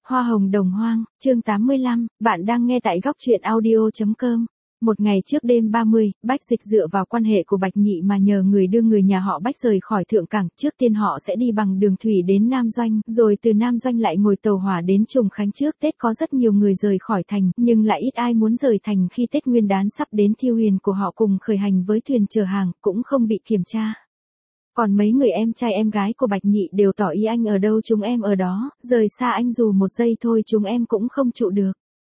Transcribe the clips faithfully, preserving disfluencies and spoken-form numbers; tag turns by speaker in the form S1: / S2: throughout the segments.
S1: Hoa hồng đồng hoang, chương tám mươi lăm, bạn đang nghe tại góc truyện audio.com. Một ngày trước đêm ba mươi, Bách Dịch dựa vào quan hệ của Bạch Nhị mà nhờ người đưa người nhà họ Bách rời khỏi Thượng Cảng, trước tiên họ sẽ đi bằng đường thủy đến Nam Doanh, rồi từ Nam Doanh lại ngồi tàu hỏa đến Trùng Khánh. Trước Tết có rất nhiều người rời khỏi thành, nhưng lại ít ai muốn rời thành khi Tết Nguyên đán sắp đến. Thiêu Huyền của họ cùng khởi hành với thuyền chở hàng, cũng không bị kiểm tra. Còn mấy người em trai em gái của Bạch Nhị đều tỏ ý anh ở đâu chúng em ở đó, rời xa anh dù một giây thôi chúng em cũng không trụ được.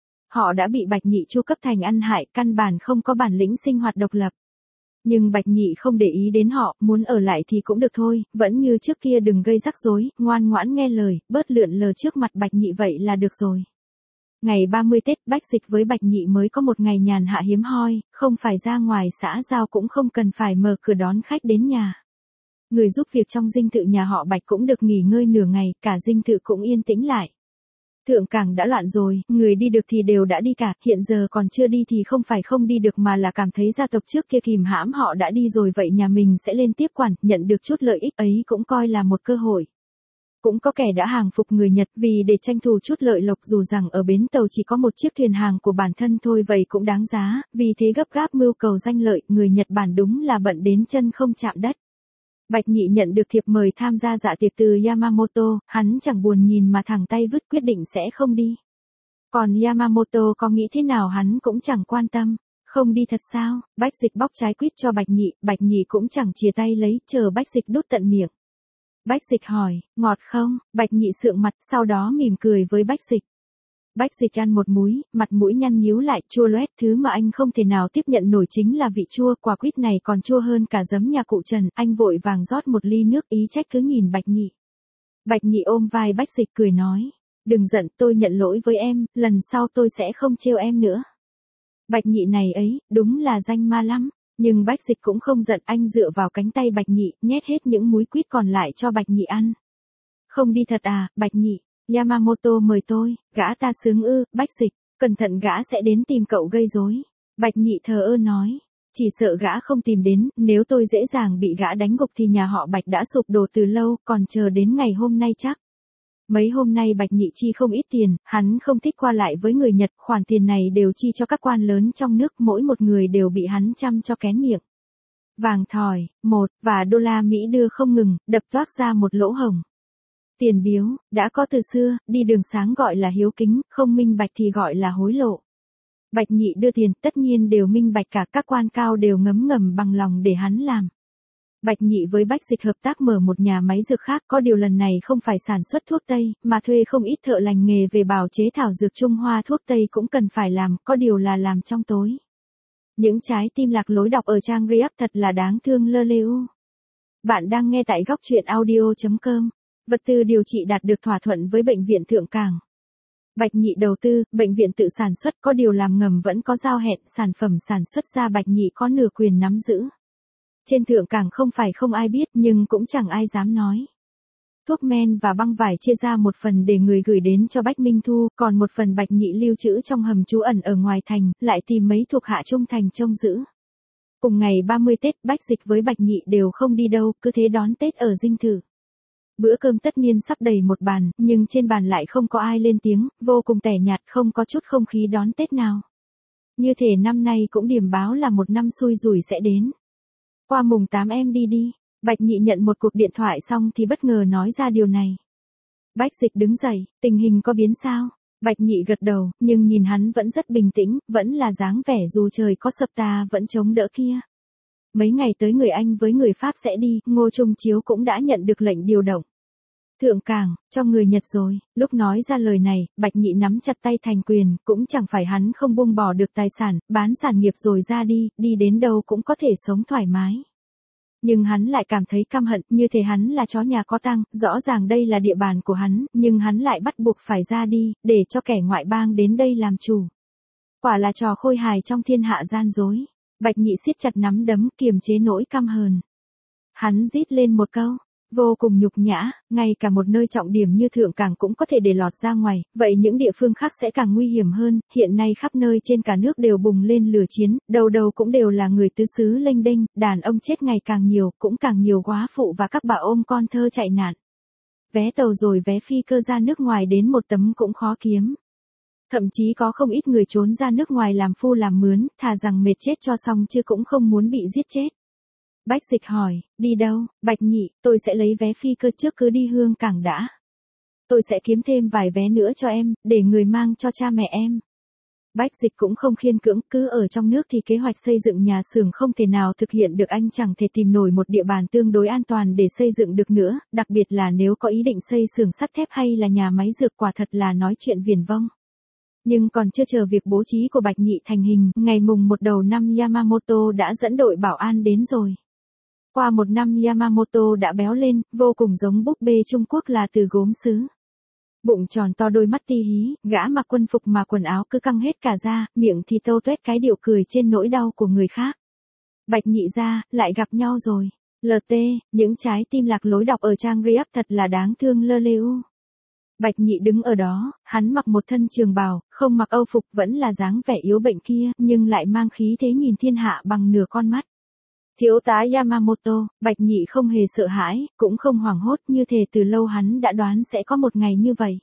S1: Họ đã bị Bạch Nhị chu cấp thành ăn hại, căn bản không có bản lĩnh sinh hoạt độc lập. Nhưng Bạch Nhị không để ý đến họ, muốn ở lại thì cũng được thôi, vẫn như trước kia đừng gây rắc rối, ngoan ngoãn nghe lời, bớt lượn lờ trước mặt Bạch Nhị vậy là được rồi. Ngày ba mươi Tết, Bách Dịch với Bạch Nhị mới có một ngày nhàn hạ hiếm hoi, không phải ra ngoài xã giao cũng không cần phải mở cửa đón khách đến nhà. Người giúp việc trong dinh thự nhà họ Bạch cũng được nghỉ ngơi nửa ngày, cả dinh thự cũng yên tĩnh lại. Thượng Cảng đã loạn rồi, người đi được thì đều đã đi cả, hiện giờ còn chưa đi thì không phải không đi được mà là cảm thấy gia tộc trước kia kìm hãm họ đã đi rồi, vậy nhà mình sẽ lên tiếp quản, nhận được chút lợi ích ấy cũng coi là một cơ hội. Cũng có kẻ đã hàng phục người Nhật vì để tranh thủ chút lợi lộc, dù rằng ở bến tàu chỉ có một chiếc thuyền hàng của bản thân thôi vậy cũng đáng giá, vì thế gấp gáp mưu cầu danh lợi, người Nhật Bản đúng là bận đến chân không chạm đất. Bạch Nhị nhận được thiệp mời tham gia dạ tiệc từ Yamamoto, hắn chẳng buồn nhìn mà thẳng tay vứt quyết định sẽ không đi. Còn Yamamoto có nghĩ thế nào hắn cũng chẳng quan tâm. Không đi thật sao? Bách Dịch bóc trái quýt cho Bạch Nhị, Bạch Nhị cũng chẳng chìa tay lấy, chờ Bách Dịch đút tận miệng. Bách Dịch hỏi, ngọt không? Bạch Nhị sượng mặt, sau đó mỉm cười với Bách Dịch. Bách Dịch ăn một múi, mặt mũi nhăn nhíu lại, chua loét, thứ mà anh không thể nào tiếp nhận nổi chính là vị chua, quả quýt này còn chua hơn cả giấm nhà cụ Trần, anh vội vàng rót một ly nước, ý trách cứ nhìn Bạch Nhị. Bạch Nhị ôm vai Bách Dịch cười nói, đừng giận, tôi nhận lỗi với em, lần sau tôi sẽ không trêu em nữa. Bạch Nhị này ấy, đúng là danh ma lắm, nhưng Bách Dịch cũng không giận, anh dựa vào cánh tay Bạch Nhị, nhét hết những múi quýt còn lại cho Bạch Nhị ăn. Không đi thật à, Bạch Nhị? Yamamoto mời tôi, gã ta sướng ư? Bách Dịch, cẩn thận gã sẽ đến tìm cậu gây rối. Bạch Nhị thờ ơ nói, chỉ sợ gã không tìm đến, nếu tôi dễ dàng bị gã đánh gục thì nhà họ Bạch đã sụp đổ từ lâu, còn chờ đến ngày hôm nay chắc. Mấy hôm nay Bạch Nhị chi không ít tiền, hắn không thích qua lại với người Nhật, khoản tiền này đều chi cho các quan lớn trong nước, mỗi một người đều bị hắn chăm cho kén miệng. Vàng thỏi, một, và đô la Mỹ đưa không ngừng, đập toác ra một lỗ hổng. Tiền biếu, đã có từ xưa, đi đường sáng gọi là hiếu kính, không minh bạch thì gọi là hối lộ. Bạch Nhị đưa tiền, tất nhiên đều minh bạch cả, các quan cao đều ngấm ngầm bằng lòng để hắn làm. Bạch Nhị với Bách Dịch hợp tác mở một nhà máy dược khác, có điều lần này không phải sản xuất thuốc Tây, mà thuê không ít thợ lành nghề về bào chế thảo dược Trung Hoa, thuốc Tây cũng cần phải làm, có điều là làm trong tối. Những trái tim lạc lối đọc ở trang React thật là đáng thương lơ lêu. Bạn đang nghe tại góc truyện audio.com. Vật tư điều trị đạt được thỏa thuận với bệnh viện Thượng Cảng. Bạch Nhị đầu tư, bệnh viện tự sản xuất, có điều làm ngầm vẫn có giao hẹn, sản phẩm sản xuất ra Bạch Nhị có nửa quyền nắm giữ. Trên Thượng Cảng không phải không ai biết nhưng cũng chẳng ai dám nói. Thuốc men và băng vải chia ra một phần để người gửi đến cho Bách Minh Thu, còn một phần Bạch Nhị lưu trữ trong hầm trú ẩn ở ngoài thành, lại tìm mấy thuộc hạ trung thành trông giữ. Cùng ngày ba mươi Tết, Bách Dịch với Bạch Nhị đều không đi đâu, cứ thế đón Tết ở dinh thự. Bữa cơm tất niên sắp đầy một bàn, nhưng trên bàn lại không có ai lên tiếng, vô cùng tẻ nhạt, không có chút không khí đón Tết nào. Như thể năm nay cũng điểm báo là một năm xui rủi sẽ đến. Qua mùng tám em đi đi. Bạch Nhị nhận một cuộc điện thoại xong thì bất ngờ nói ra điều này. Bách Dịch đứng dậy, tình hình có biến sao? Bạch Nhị gật đầu, nhưng nhìn hắn vẫn rất bình tĩnh, vẫn là dáng vẻ dù trời có sập ta vẫn chống đỡ kia. Mấy ngày tới người Anh với người Pháp sẽ đi, Ngô Trung Chiếu cũng đã nhận được lệnh điều động. Thượng Cảng, cho người Nhật rồi. Lúc nói ra lời này, Bạch Nhị nắm chặt tay thành quyền, cũng chẳng phải hắn không buông bỏ được tài sản, bán sản nghiệp rồi ra đi, đi đến đâu cũng có thể sống thoải mái. Nhưng hắn lại cảm thấy căm hận, như thể hắn là chó nhà có tang, rõ ràng đây là địa bàn của hắn, nhưng hắn lại bắt buộc phải ra đi, để cho kẻ ngoại bang đến đây làm chủ. Quả là trò khôi hài trong thiên hạ gian dối. Bạch Nhị siết chặt nắm đấm, kiềm chế nỗi căm hờn. Hắn rít lên một câu, vô cùng nhục nhã, ngay cả một nơi trọng điểm như Thượng Cảng cũng có thể để lọt ra ngoài, vậy những địa phương khác sẽ càng nguy hiểm hơn, hiện nay khắp nơi trên cả nước đều bùng lên lửa chiến, đầu đầu cũng đều là người tứ xứ lênh đênh, đàn ông chết ngày càng nhiều, cũng càng nhiều góa phụ và các bà ôm con thơ chạy nạn. vé tàu rồi vé phi cơ ra nước ngoài đến một tấm cũng khó kiếm. Thậm chí có không ít người trốn ra nước ngoài làm phu làm mướn, thà rằng mệt chết cho xong chứ cũng không muốn bị giết chết. Bách Dịch hỏi, đi đâu? Bạch Nhị, tôi sẽ lấy vé phi cơ trước cứ đi Hương Cảng đã. Tôi sẽ kiếm thêm vài vé nữa cho em, để người mang cho cha mẹ em. Bách Dịch cũng không khiên cưỡng, cứ ở trong nước thì kế hoạch xây dựng nhà xưởng không thể nào thực hiện được, anh chẳng thể tìm nổi một địa bàn tương đối an toàn để xây dựng được nữa, đặc biệt là nếu có ý định xây xưởng sắt thép hay là nhà máy dược, quả thật là nói chuyện viển vông. Nhưng còn chưa chờ việc bố trí của Bạch Nhị thành hình, ngày mùng một đầu năm Yamamoto đã dẫn đội bảo an đến rồi. Qua một năm Yamamoto đã béo lên, vô cùng giống búp bê Trung Quốc là từ gốm sứ. Bụng tròn to, đôi mắt ti hí, gã mặc quân phục mà quần áo cứ căng hết cả ra, miệng thì tâu tuét cái điệu cười trên nỗi đau của người khác. Bạch Nhị gia, lại gặp nhau rồi. lờ tê, những trái tim lạc lối đọc ở trang React thật là đáng thương lơ lêu. Bạch Nhị đứng ở đó, hắn mặc một thân trường bào, không mặc âu phục, vẫn là dáng vẻ yếu bệnh kia, nhưng lại mang khí thế nhìn thiên hạ bằng nửa con mắt. Thiếu tá Yamamoto, Bạch Nhị không hề sợ hãi, cũng không hoảng hốt, như thể từ lâu hắn đã đoán sẽ có một ngày như vậy.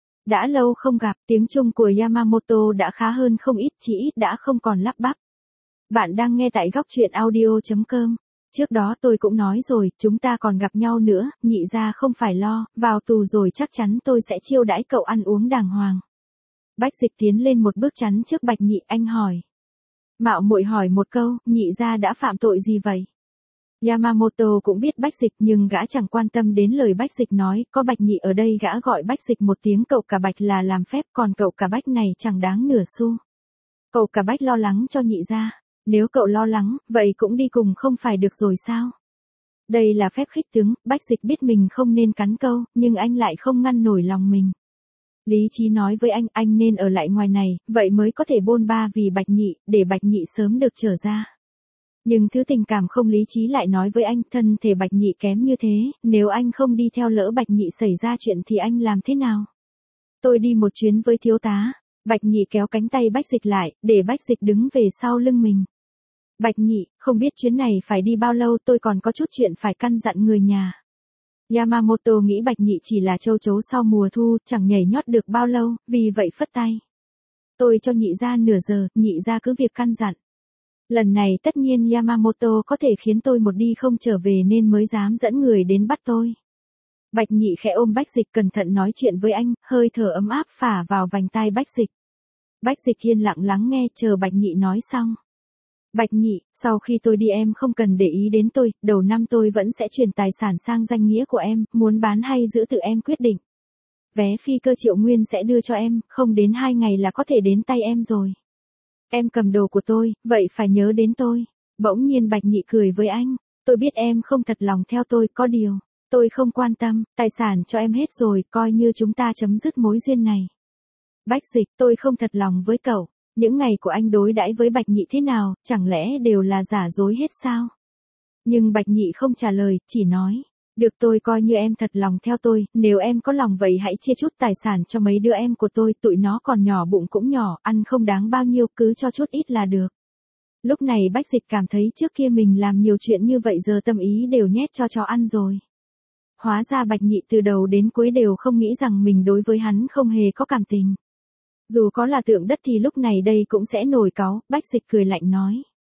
S1: Đã lâu không gặp, tiếng Trung của Yamamoto đã khá hơn không ít, chỉ ít đã không còn lắp bắp. Bạn đang nghe tại góc truyện audio chấm com. Trước đó tôi cũng nói rồi, chúng ta còn gặp nhau nữa, Nhị gia không phải lo, vào tù rồi chắc chắn tôi sẽ chiêu đãi cậu ăn uống đàng hoàng. Bách Dịch tiến lên một bước chắn trước Bạch Nhị, anh hỏi. Mạo muội hỏi một câu, Nhị gia đã phạm tội gì vậy? Yamamoto cũng biết Bách Dịch nhưng gã chẳng quan tâm đến lời Bách Dịch nói, có Bạch Nhị ở đây gã gọi Bách Dịch một tiếng cậu cả Bạch là làm phép, còn cậu cả Bách này chẳng đáng nửa xu. Cậu cả Bách lo lắng cho Nhị gia. Nếu cậu lo lắng, vậy cũng đi cùng không phải được rồi sao? Đây là phép khích tướng, Bách Dịch biết mình không nên cắn câu, nhưng anh lại không ngăn nổi lòng mình. Lý trí nói với anh, anh nên ở lại ngoài này, vậy mới có thể bôn ba vì Bạch Nhị, để Bạch Nhị sớm được trở ra. Nhưng thứ tình cảm không lý trí lại nói với anh, thân thể Bạch Nhị kém như thế, nếu anh không đi theo lỡ Bạch Nhị xảy ra chuyện thì anh làm thế nào? Tôi đi một chuyến với thiếu tá. Bạch Nhị kéo cánh tay Bách Dịch lại, để Bách Dịch đứng về sau lưng mình. Bạch Nhị, không biết chuyến này phải đi bao lâu, tôi còn có chút chuyện phải căn dặn người nhà. Yamamoto nghĩ Bạch Nhị chỉ là châu chấu sau mùa thu, chẳng nhảy nhót được bao lâu, vì vậy phất tay. Tôi cho Nhị gia nửa giờ, Nhị gia cứ việc căn dặn. Lần này tất nhiên Yamamoto có thể khiến tôi một đi không trở về nên mới dám dẫn người đến bắt tôi. Bạch Nhị khẽ ôm Bách Dịch cẩn thận nói chuyện với anh, hơi thở ấm áp phả vào vành tai Bách Dịch. Bách Dịch yên lặng lắng nghe chờ Bạch Nhị nói xong. Bạch Nhị, sau khi tôi đi em không cần để ý đến tôi, đầu năm tôi vẫn sẽ chuyển tài sản sang danh nghĩa của em, muốn bán hay giữ tự em quyết định. Vé phi cơ Triệu Nguyên sẽ đưa cho em, không đến hai ngày là có thể đến tay em rồi. Em cầm đồ của tôi, vậy phải nhớ đến tôi. Bỗng nhiên Bạch Nhị cười với anh, tôi biết em không thật lòng theo tôi, có điều, tôi không quan tâm, tài sản cho em hết rồi, coi như chúng ta chấm dứt mối duyên này. Bách Dịch, tôi không thật lòng với cậu. Những ngày của anh đối đãi với Bạch Nhị thế nào, chẳng lẽ đều là giả dối hết sao? Nhưng Bạch Nhị không trả lời, chỉ nói, được tôi coi như em thật lòng theo tôi, nếu em có lòng vậy hãy chia chút tài sản cho mấy đứa em của tôi, tụi nó còn nhỏ bụng cũng nhỏ, ăn không đáng bao nhiêu, cứ cho chút ít là được. Lúc này Bách Dịch cảm thấy trước kia mình làm nhiều chuyện như vậy giờ tâm ý đều nhét cho chó ăn rồi. Hóa ra Bạch Nhị từ đầu đến cuối đều không nghĩ rằng mình đối với hắn không hề có cảm tình. Dù có là tượng đất thì lúc này đây cũng sẽ nổi cáu, Bách Dịch cười lạnh nói.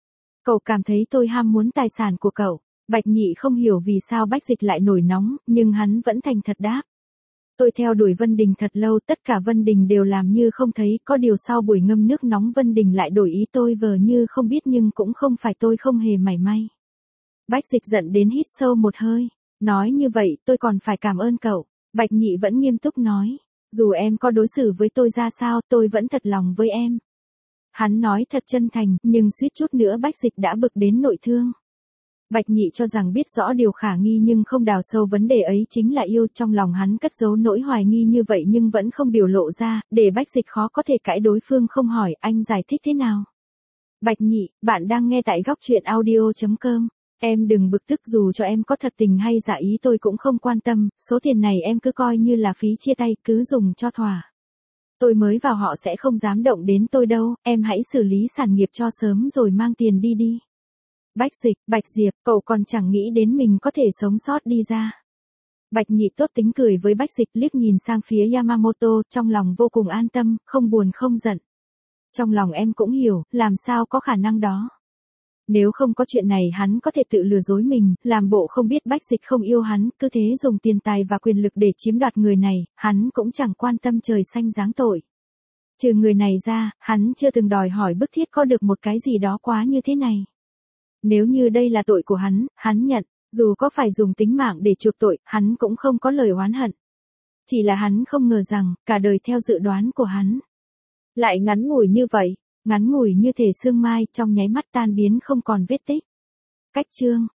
S1: Cậu cảm thấy tôi ham muốn tài sản của cậu. Bạch Nhị không hiểu vì sao Bách Dịch lại nổi nóng, nhưng hắn vẫn thành thật đáp. Tôi theo đuổi Vân Đình thật lâu, tất cả Vân Đình đều làm như không thấy, có điều sau buổi ngâm nước nóng Vân Đình lại đổi ý, tôi vờ như không biết nhưng cũng không phải tôi không hề mảy may. Bách Dịch giận đến hít sâu một hơi, nói như vậy tôi còn phải cảm ơn cậu. Bạch Nhị vẫn nghiêm túc nói. Dù em có đối xử với tôi ra sao, tôi vẫn thật lòng với em. Hắn nói thật chân thành, nhưng suýt chút nữa Bách Dịch đã bực đến nội thương. Bạch Nhị cho rằng biết rõ điều khả nghi nhưng không đào sâu vấn đề ấy chính là yêu, trong lòng hắn cất giấu nỗi hoài nghi như vậy nhưng vẫn không biểu lộ ra, để Bách Dịch khó có thể cãi đối phương không hỏi, anh giải thích thế nào. Bạch Nhị, bạn đang nghe tại góc truyện audio chấm com. Em đừng bực tức, dù cho em có thật tình hay giả ý tôi cũng không quan tâm, số tiền này em cứ coi như là phí chia tay, cứ dùng cho thỏa. Tôi mới vào họ sẽ không dám động đến tôi đâu, em hãy xử lý sản nghiệp cho sớm rồi mang tiền đi đi. Bách Dịch, Bạch Diệp, cậu còn chẳng nghĩ đến mình có thể sống sót đi ra. Bạch Nhị tốt tính cười với Bách Dịch, liếc nhìn sang phía Yamamoto, trong lòng vô cùng an tâm, không buồn không giận. Trong lòng em cũng hiểu, làm sao có khả năng đó. Nếu không có chuyện này hắn có thể tự lừa dối mình, làm bộ không biết Bách Dịch không yêu hắn, cứ thế dùng tiền tài và quyền lực để chiếm đoạt người này, hắn cũng chẳng quan tâm trời xanh giáng tội. Trừ người này ra, hắn chưa từng đòi hỏi bức thiết có được một cái gì đó quá như thế này. Nếu như đây là tội của hắn, hắn nhận, dù có phải dùng tính mạng để chuộc tội, hắn cũng không có lời oán hận. Chỉ là hắn không ngờ rằng, cả đời theo dự đoán của hắn lại ngắn ngủi như vậy, ngắn ngủi như thể sương mai trong nháy mắt tan biến không còn vết tích. Cách chương